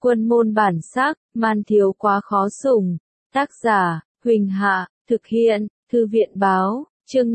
Quân môn bản sắc, man thiếu quá khó sủng. Tác giả, Huỳnh Hạ, thực hiện, Thư viện báo, chương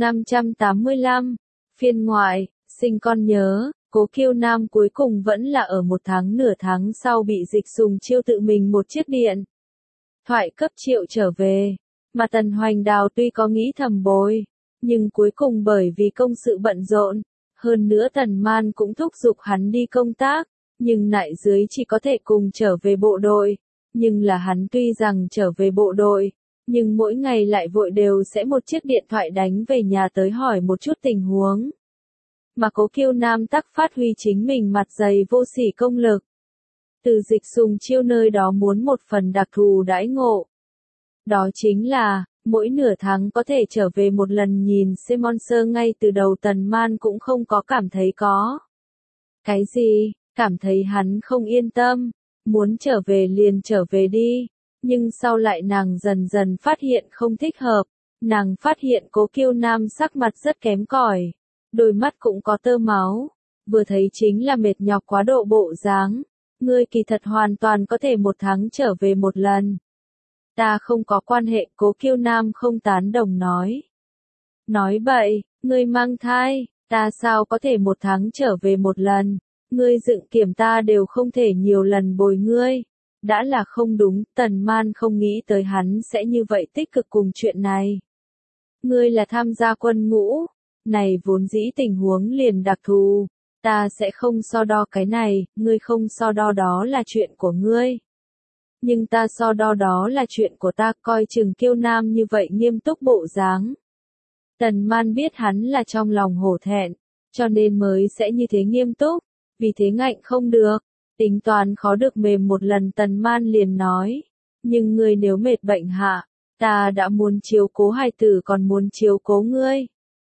585, phiên ngoại, sinh con nhớ, Cố Kiêu Nam cuối cùng vẫn là ở nửa tháng sau bị Dịch Sùng Chiêu tự mình một chiếc điện thoại cấp triệu trở về, mà Tần Hoành Đào tuy có nghĩ thầm bối, nhưng cuối cùng bởi vì công sự bận rộn, hơn nữa Tần Man cũng thúc giục hắn đi công tác, nhưng nại dưới chỉ có thể cùng trở về bộ đội, nhưng là hắn tuy rằng trở về bộ đội, nhưng mỗi ngày lại vội đều sẽ một chiếc điện thoại đánh về nhà tới hỏi một chút tình huống. Mà Cố Kiêu Nam tắc phát huy chính mình mặt dày vô sỉ công lực. Từ Dịch Sùng Chiêu nơi đó muốn một phần đặc thù đãi ngộ. Đó chính là, mỗi nửa tháng có thể trở về một lần nhìn Simonser. Ngay từ đầu Tần Man cũng không có cảm thấy có cái gì, cảm thấy hắn không yên tâm, muốn trở về liền trở về đi, nhưng sau lại nàng dần dần phát hiện không thích hợp, nàng phát hiện Cố Kiêu Nam sắc mặt rất kém cỏi, đôi mắt cũng có tơ máu, vừa thấy chính là mệt nhọc quá độ bộ dáng, ngươi kỳ thật hoàn toàn có thể một tháng trở về một lần. Ta không có quan hệ, Cố Kiêu Nam không tán đồng nói. Nói bậy, ngươi mang thai, ta sao có thể một tháng trở về một lần, ngươi dựng kiểm ta đều không thể nhiều lần bồi ngươi. Đã là không đúng, Tần Man không nghĩ tới hắn sẽ như vậy tích cực cùng chuyện này. Ngươi là tham gia quân ngũ, này vốn dĩ tình huống liền đặc thù, ta sẽ không so đo cái này, ngươi không so đo đó là chuyện của ngươi. Nhưng ta so đo đó là chuyện của ta, coi chừng Kiêu Nam như vậy nghiêm túc bộ dáng. Tần Man biết hắn là trong lòng hổ thẹn, cho nên mới sẽ như thế nghiêm túc, vì thế ngạnh không được, tính toán khó được mềm một lần. Tần Man liền nói, nhưng ngươi nếu mệt bệnh hạ, ta đã muốn chiếu cố hài tử còn muốn chiếu cố ngươi.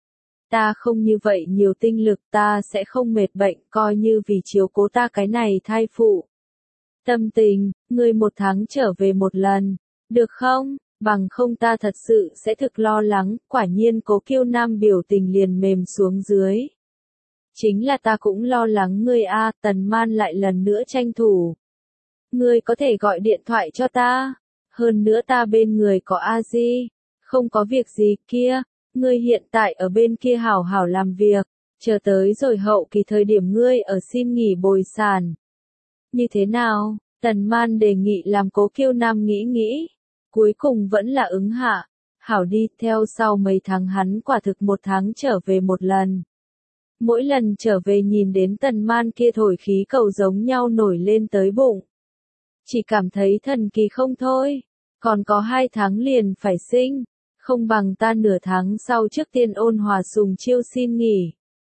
Ta không như vậy nhiều tinh lực, ta sẽ không mệt bệnh, coi như vì chiếu cố ta cái này thai phụ. Tâm tình, ngươi một tháng trở về một lần, được không? Bằng không ta thật sự sẽ thực lo lắng. Quả nhiên Cố Kiêu Nam biểu tình liền mềm xuống dưới. Chính là ta cũng lo lắng ngươi a. Tần Man lại lần nữa tranh thủ. Ngươi có thể gọi điện thoại cho ta, hơn nữa ta bên người có A Di, không có việc gì kia, ngươi hiện tại ở bên kia hảo hảo làm việc, chờ tới rồi hậu kỳ thời điểm ngươi ở xin nghỉ bồi sản. Như thế nào? Tần Man đề nghị làm Cố Kiêu Nam nghĩ, cuối cùng vẫn là ứng hạ, hảo đi. Theo sau mấy tháng hắn quả thực một tháng trở về một lần. Mỗi lần trở về nhìn đến Tần Man kia thổi khí cầu giống nhau nổi lên tới bụng, chỉ cảm thấy thần kỳ không thôi, còn có 2 tháng liền phải sinh, không bằng ta nửa tháng sau trước tiên ôn hòa Sùng Chiêu xin nghỉ.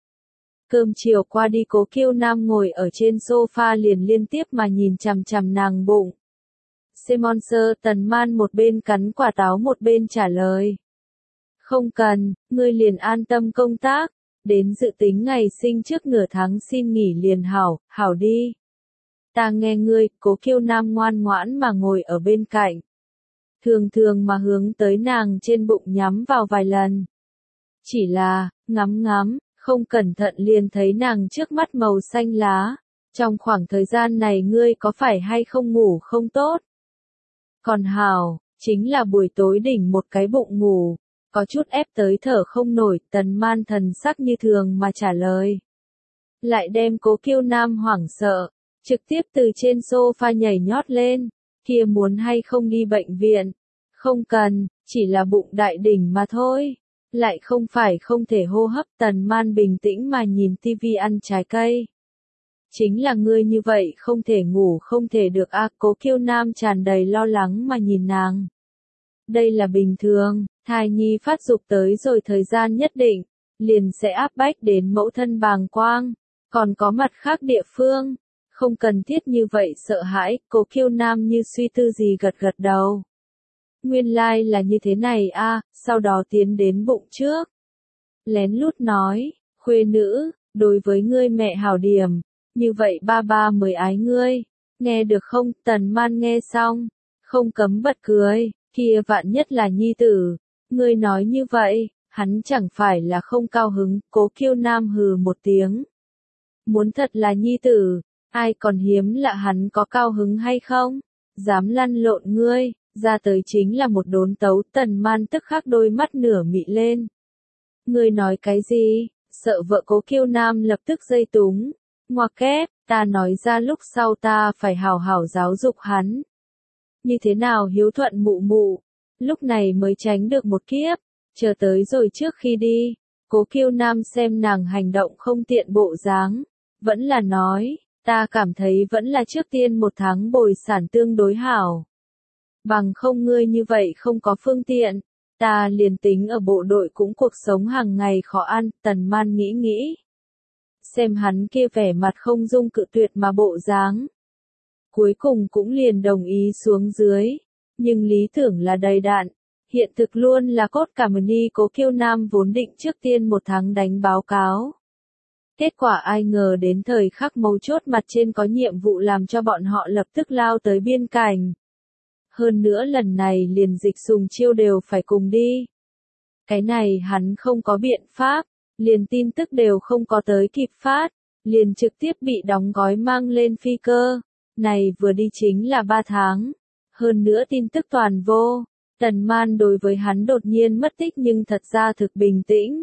Cơm chiều qua đi, Cố Kiêu Nam ngồi ở trên sofa liền liên tiếp mà nhìn chằm chằm nàng bụng. Simonser. Tần Man một bên cắn quả táo một bên trả lời. Không cần, ngươi liền an tâm công tác, đến dự tính ngày sinh trước nửa tháng xin nghỉ liền hảo, hảo đi. Ta nghe ngươi. Cố Kiêu Nam ngoan ngoãn mà ngồi ở bên cạnh. Thường thường mà hướng tới nàng trên bụng nhắm vào vài lần. Chỉ là, ngắm, không cẩn thận liền thấy nàng trước mắt màu xanh lá. Trong khoảng thời gian này ngươi có phải hay không ngủ không tốt? Còn hảo, chính là buổi tối đỉnh một cái bụng ngủ, có chút ép tới thở không nổi. Tần Man thần sắc như thường mà trả lời. Lại đem Cố Kiêu Nam hoảng sợ, trực tiếp từ trên sofa nhảy nhót lên, kia muốn hay không đi bệnh viện? Không cần, chỉ là bụng đại đỉnh mà thôi. Lại không phải không thể hô hấp. Tần Man bình tĩnh mà nhìn tivi ăn trái cây. Chính là ngươi như vậy không thể ngủ không thể được a. Cố Kiêu Nam tràn đầy lo lắng mà nhìn nàng. Đây là bình thường, thai nhi phát dục tới rồi thời gian nhất định, liền sẽ áp bách đến mẫu thân bàng quang, còn có mặt khác địa phương, không cần thiết như vậy sợ hãi. Cố Kiêu Nam như suy tư gì gật gật đầu. Nguyên lai là như thế này a. Sau đó tiến đến bụng trước. Lén lút nói, khuê nữ, đối với ngươi mẹ hảo điểm, như vậy ba ba mới ái ngươi, nghe được không? Tần Man nghe xong, không cấm bật cười, kia vạn nhất là nhi tử, ngươi nói như vậy, hắn chẳng phải là không cao hứng. Cố Kiêu Nam hừ một tiếng. Muốn thật là nhi tử, Ai còn hiếm lạ hắn có cao hứng hay không? Dám lăn lộn ngươi, ra tới chính là một đốn tấu. Tần Man tức khắc đôi mắt nửa mị lên. Ngươi nói cái gì? Sợ vợ Cố Kiêu Nam lập tức dây túng. Ngoặc kép, ta nói ra lúc sau ta phải hào hảo giáo dục hắn. Như thế nào hiếu thuận mụ mụ, lúc này mới tránh được một kiếp, chờ tới rồi trước khi đi. Cố Kiêu Nam xem nàng hành động không tiện bộ dáng, vẫn là nói, ta cảm thấy vẫn là trước tiên 1 tháng bồi sản tương đối hảo. Bằng không ngươi như vậy không có phương tiện, ta liền tính ở bộ đội cũng cuộc sống hàng ngày khó ăn. Tần Man nghĩ nghĩ. Xem hắn kia vẻ mặt không dung cự tuyệt mà bộ dáng. Cuối cùng cũng liền đồng ý xuống dưới. Nhưng lý tưởng là đầy đạn. Hiện thực luôn là cốt cả mini. Cố Kiêu Nam vốn định trước tiên 1 tháng đánh báo cáo. Kết quả ai ngờ đến thời khắc mấu chốt mặt trên có nhiệm vụ làm cho bọn họ lập tức lao tới biên cảnh. Hơn nữa lần này liền Dịch Sùng Chiêu đều phải cùng đi. Cái này hắn không có biện pháp, liền tin tức đều không có tới kịp phát, liền trực tiếp bị đóng gói mang lên phi cơ. Này vừa đi chính là 3 tháng. Hơn nữa tin tức toàn vô. Tần Man đối với hắn đột nhiên mất tích nhưng thật ra thực bình tĩnh.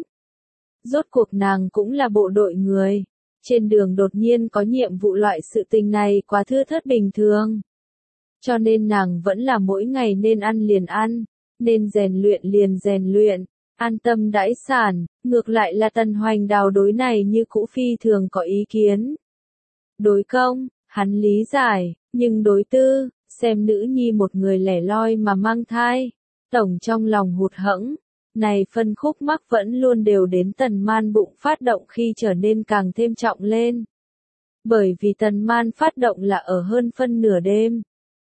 Rốt cuộc nàng cũng là bộ đội người. Trên đường đột nhiên có nhiệm vụ loại sự tình này quá thưa thớt bình thường. Cho nên nàng vẫn là mỗi ngày nên ăn liền ăn, nên rèn luyện liền rèn luyện, an tâm đãi sản. Ngược lại là Tần Hoành Đào đối này như cũ phi thường có ý kiến. Đối công, hắn lý giải, nhưng đối tư, xem nữ nhi một người lẻ loi mà mang thai, tổng trong lòng hụt hẫng. Này phân khúc mắc vẫn luôn đều đến Tần Man bụng phát động khi trở nên càng thêm trọng lên. Bởi vì Tần Man phát động là ở hơn phân nửa đêm.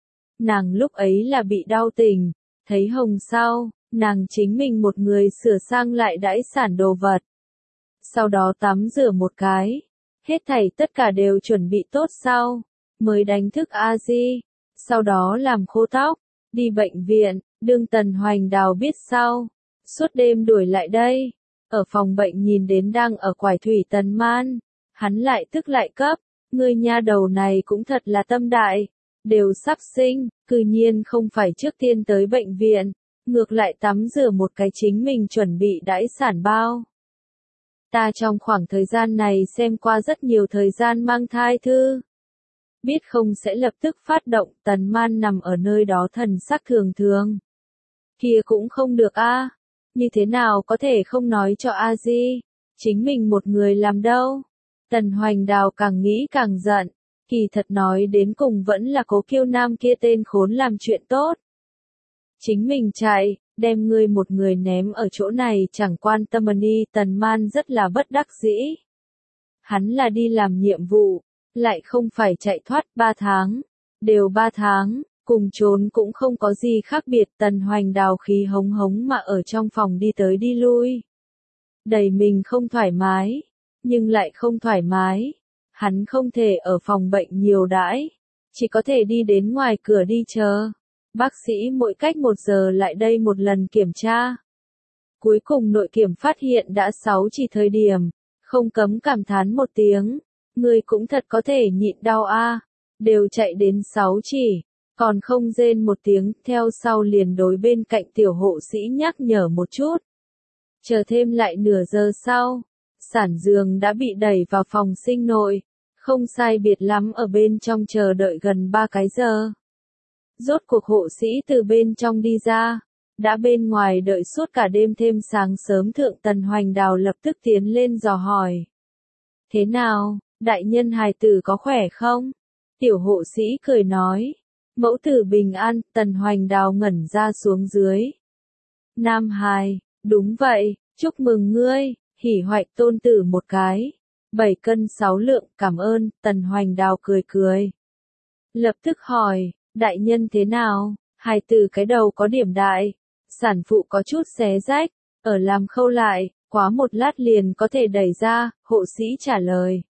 Nàng lúc ấy là bị đau tình, thấy hồng sau, nàng chính mình một người sửa sang lại đãi sản đồ vật. Sau đó tắm rửa một cái, hết thảy tất cả đều chuẩn bị tốt sau, mới đánh thức A Di, sau đó làm khô tóc, đi bệnh viện. Đương Tần Hoành Đào biết sau, suốt đêm đuổi lại đây, ở phòng bệnh nhìn đến đang ở quải thủy Tần Man, hắn lại tức lại cấp, ngươi nha đầu này cũng thật là tâm đại. Đều sắp sinh, cư nhiên không phải trước tiên tới bệnh viện, ngược lại tắm rửa một cái chính mình chuẩn bị đãi sản bao. Ta trong khoảng thời gian này xem qua rất nhiều thời gian mang thai thư. Biết không sẽ lập tức phát động. Tần Man nằm ở nơi đó thần sắc thường thường. Kia cũng không được a, như thế nào có thể không nói cho A Di, chính mình một người làm đâu. Tần Hoành Đào càng nghĩ càng giận. Kỳ thật nói đến cùng vẫn là Cố Kiêu Nam kia tên khốn làm chuyện tốt. Chính mình chạy, đem ngươi một người ném ở chỗ này chẳng quan tâm đi. Tần Man rất là bất đắc dĩ. Hắn là đi làm nhiệm vụ, lại không phải chạy thoát. 3 tháng, đều 3 tháng, cùng trốn cũng không có gì khác biệt. Tần Hoành Đào khí hống hống mà ở trong phòng đi tới đi lui. Đầy mình không thoải mái, nhưng lại không thoải mái. Hắn không thể ở phòng bệnh nhiều đãi, chỉ có thể đi đến ngoài cửa đi chờ. Bác sĩ mỗi cách 1 giờ lại đây một lần kiểm tra. Cuối cùng nội kiểm phát hiện đã 6 chỉ thời điểm, không cấm cảm thán một tiếng. Người cũng thật có thể nhịn đau a, đều chạy đến 6 chỉ, còn không rên một tiếng. Theo sau liền đối bên cạnh tiểu hộ sĩ nhắc nhở một chút. Chờ thêm lại nửa giờ sau, sản giường đã bị đẩy vào phòng sinh nội. Không sai biệt lắm ở bên trong chờ đợi gần 3 cái giờ. Rốt cuộc hộ sĩ từ bên trong đi ra, đã bên ngoài đợi suốt cả đêm. Thêm sáng sớm thượng Tần Hoành Đào lập tức tiến lên dò hỏi. Thế nào, đại nhân hài tử có khỏe không? Tiểu hộ sĩ cười nói. Mẫu tử bình an. Tần Hoành Đào ngẩn ra xuống dưới. Nam hài, đúng vậy, chúc mừng ngươi, hỉ hoạch tôn tử một cái. 7 cân 6 lượng, cảm ơn. Tần Hoành Đào cười cười. Lập tức hỏi, đại nhân thế nào? Hài tử cái đầu có điểm đại, sản phụ có chút xé rách, ở làm khâu lại, quá 1 lát liền có thể đẩy ra. Hộ sĩ trả lời.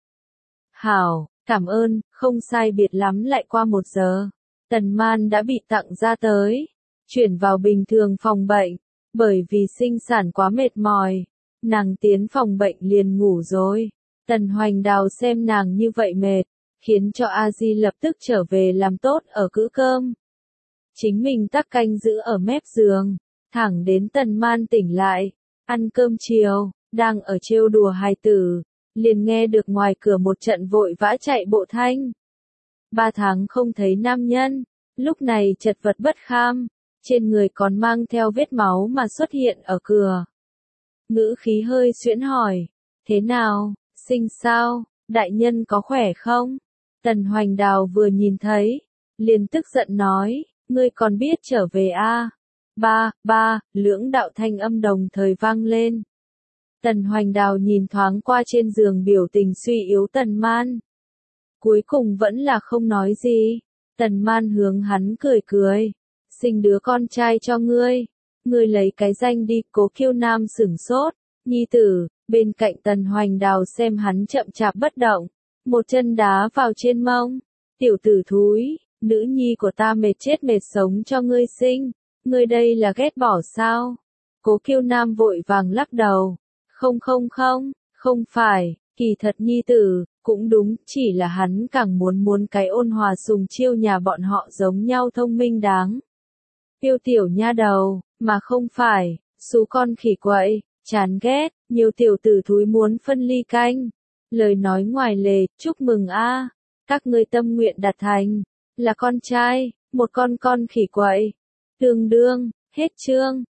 Hảo, cảm ơn. Không sai biệt lắm lại qua 1 giờ. Tần Man đã bị tặng ra tới, chuyển vào bình thường phòng bệnh, bởi vì sinh sản quá mệt mỏi, nàng tiến phòng bệnh liền ngủ rồi. Tần Hoành Đào xem nàng như vậy mệt, khiến cho A Di lập tức trở về làm tốt ở cữ cơm. Chính mình tắc canh giữ ở mép giường, thẳng đến Tần Man tỉnh lại, ăn cơm chiều, đang ở trêu đùa hài tử, liền nghe được ngoài cửa một trận vội vã chạy bộ thanh. 3 tháng không thấy nam nhân, lúc này chật vật bất kham, trên người còn mang theo vết máu mà xuất hiện ở cửa. Ngữ khí hơi xuyễn hỏi, thế nào, sinh sao, đại nhân có khỏe không? Tần Hoành Đào vừa nhìn thấy, liền tức giận nói, ngươi còn biết trở về a? Ba, lưỡng đạo thanh âm đồng thời vang lên. Tần Hoành Đào nhìn thoáng qua trên giường biểu tình suy yếu Tần Man. Cuối cùng vẫn là không nói gì. Tần Man hướng hắn cười cười. Sinh đứa con trai cho ngươi. Ngươi lấy cái danh đi. Cố Kiêu Nam sửng sốt. Nhi tử, bên cạnh Tần Hoành Đào xem hắn chậm chạp bất động. Một chân đá vào trên mông. Tiểu tử thúi, nữ nhi của ta mệt chết mệt sống cho ngươi sinh. Ngươi đây là ghét bỏ sao? Cố Kiêu Nam vội vàng lắc đầu. Không phải, kỳ thật nhi tử, cũng đúng, chỉ là hắn càng muốn cái Ôn Hòa sùng chiêu nhà bọn họ giống nhau thông minh đáng. Yêu tiểu nha đầu, mà không phải, xú con khỉ quậy, chán ghét, nhiều tiểu tử thúi muốn phân ly canh. Lời nói ngoài lề, chúc mừng a, các ngươi tâm nguyện đạt thành, là con trai, một con khỉ quậy. Tương đương, hết chương.